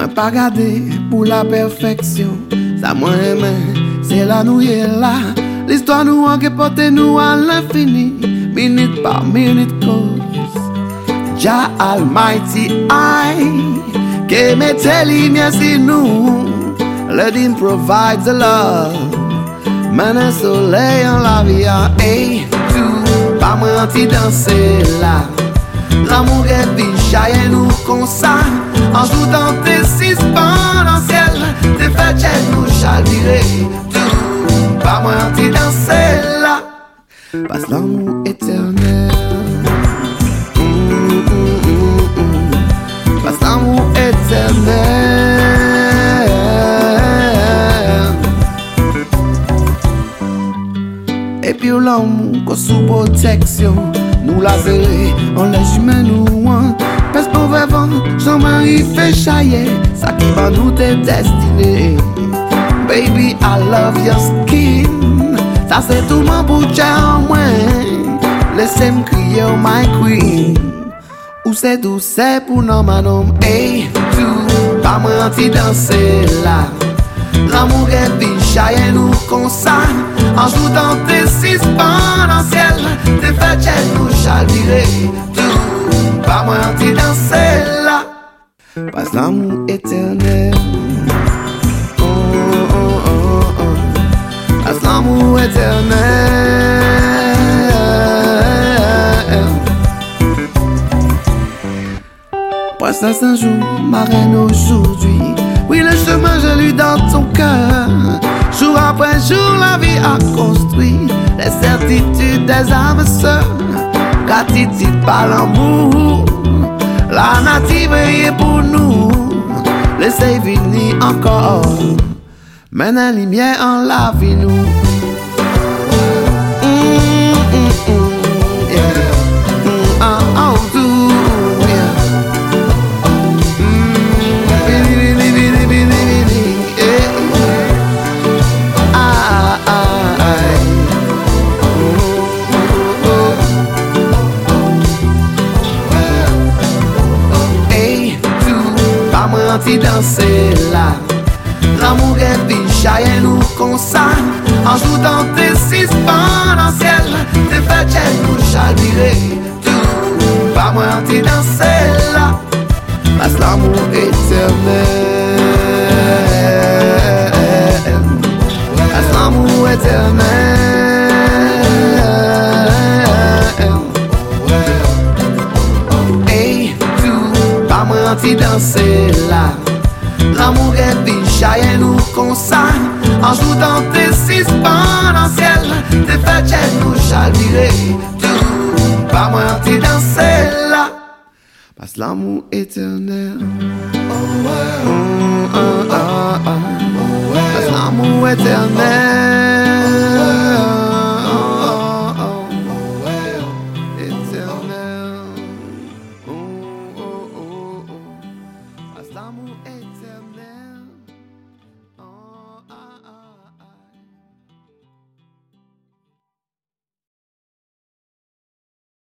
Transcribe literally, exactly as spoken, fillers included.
pas gardé pour la perfection. Ça moi aimé, c'est là nous y est là. L'histoire nous a porté nous à l'infini, minute par minute cause. Jah Almighty I, que mette lumière sur nous. Let him provide the love. Man un soleil en la vie, hey, tout. Pas menti danser là. L'amour est bichaille nous comme ça. En joue dans tes six dans le ciel. Tes fêtes nous chavirer. Tout. Pas menti danser là. Passe l'amour éternel. Mm, mm, mm, mm. Passe l'amour éternel. Et puis l'amour qu'on sous protection. Nous la serrer, on laisse humain nous want. Parce qu'on va vendre, Jean-Marie fait chailler. Ça qui va nous te destiner. Baby, I love your skin. Ça c'est tout mon bouche en moi. Laissez-moi crier, oh my queen. Ou c'est tout, c'est pour nos manos. Hey, tout, pas menti danser là. L'amour est bichaille nous comme ça. En joue dans tes six dans le ciel. Tes fêtes nous chavirer. Tout, pas menti danser là. Passe l'amour éternel. Oh, oh, oh, oh. Passe l'amour éternel. Passe un jour, ma reine aujourd'hui. Oui, le chemin, je lui dans ton cœur. Jour après jour, la vie a construit les certitudes des âmes sœurs. Gratitude par l'amour. La native est pour nous. Laissez venir encore. Maintenant, la lumière en la vie nous. Mm, mm, mm, yeah. Mm, oh, oh, do, yeah. Danser là, l'amour est bichaille nous comme ça. En joue dans tes six dans le ciel. Tes fêtes nous chavirer. Tout, pas menti danser là. Passe l'amour éternel. Passe l'amour éternel. Hey, tout, pas menti danser là. L'amour est bichaille nous comme ça. En joue dans tes six dans le ciel. Tes fêtes nous chavirer. Tout, pas menti danser là. Passe l'amour éternel. Oh, oh, oh, oh, oh. Passe l'amour éternel.